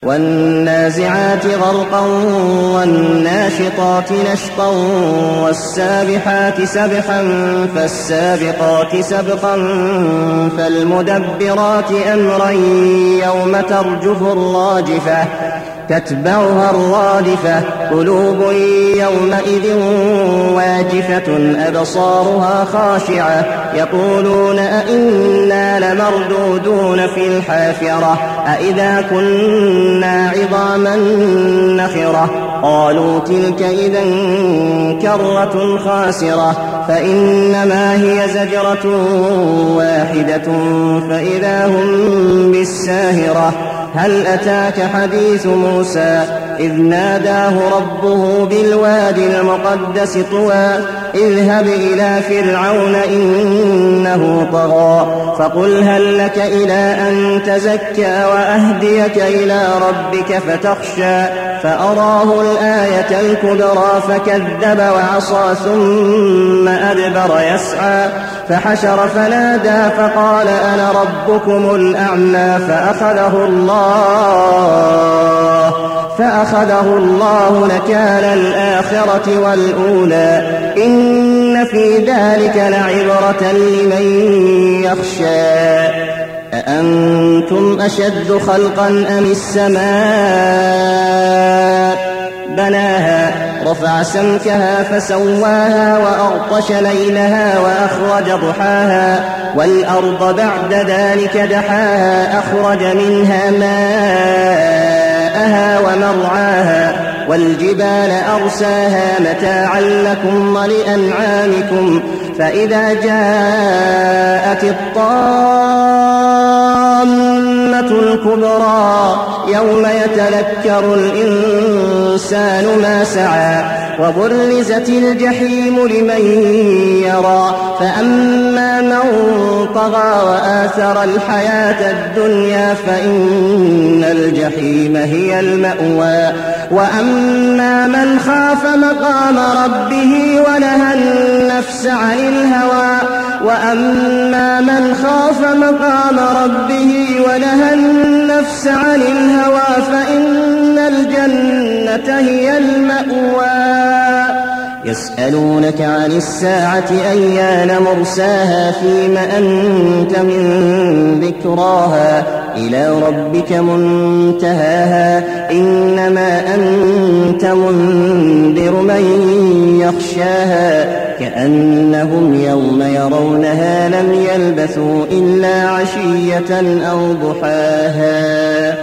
والنازعات غرقا والناشطات نشطا والسابحات سبحا فالسابقات سبقا فالمدبرات أمرا يوم ترجف الراجفة تتبعها الرادفة قلوب يومئذ واجفة أبصارها خاشعة يقولون أئنا لمردودون في الحافرة أئذا كنا عظاما نخرة قالوا تلك إذا كرة خاسرة فإنما هي زجرة واحدة فإذا هم بالساهرة هل أتاك حديث موسى إذ ناداه ربه بالوادي المقدس طوى اذهب إلى فرعون إنه طغى فقل هل لك إلى أن تزكى وأهديك إلى ربك فتخشى فأراه الآية الكبرى فكذب وعصى ثم أدبر يسعى فحشر فنادى فقال أنا ربكم الأعلى فأخذه الله نكال الآخرة والأولى إن في ذلك لعبرة لمن يخشى أأنتم أشد خلقا أم السماء بناها رفع سمكها فسواها وأغطش ليلها وأخرج ضحاها والأرض بعد ذلك دحاها أخرج منها ماءها ومرعاها والجبال أرساها متاعا لكم ولأنعامكم فإذا جاءت الطامة الكبرى يوم يتذكر الإنسان ما سعى وبرزت الجحيم لمن يرى فأما من طغى وآثر الحياة الدنيا فإن الجحيم هي المأوى وأما من خاف مقام ربه ونهى النفس عن الهوى فإن الجنة هي المأوى يسألونك عن الساعة أيان مرساها فيم أنت من ذكراها إلى ربك منتهاها إنما أنت منذر من يخشاها كأنهم يوم يرونها لم يلبثوا إلا عشية أو ضحاها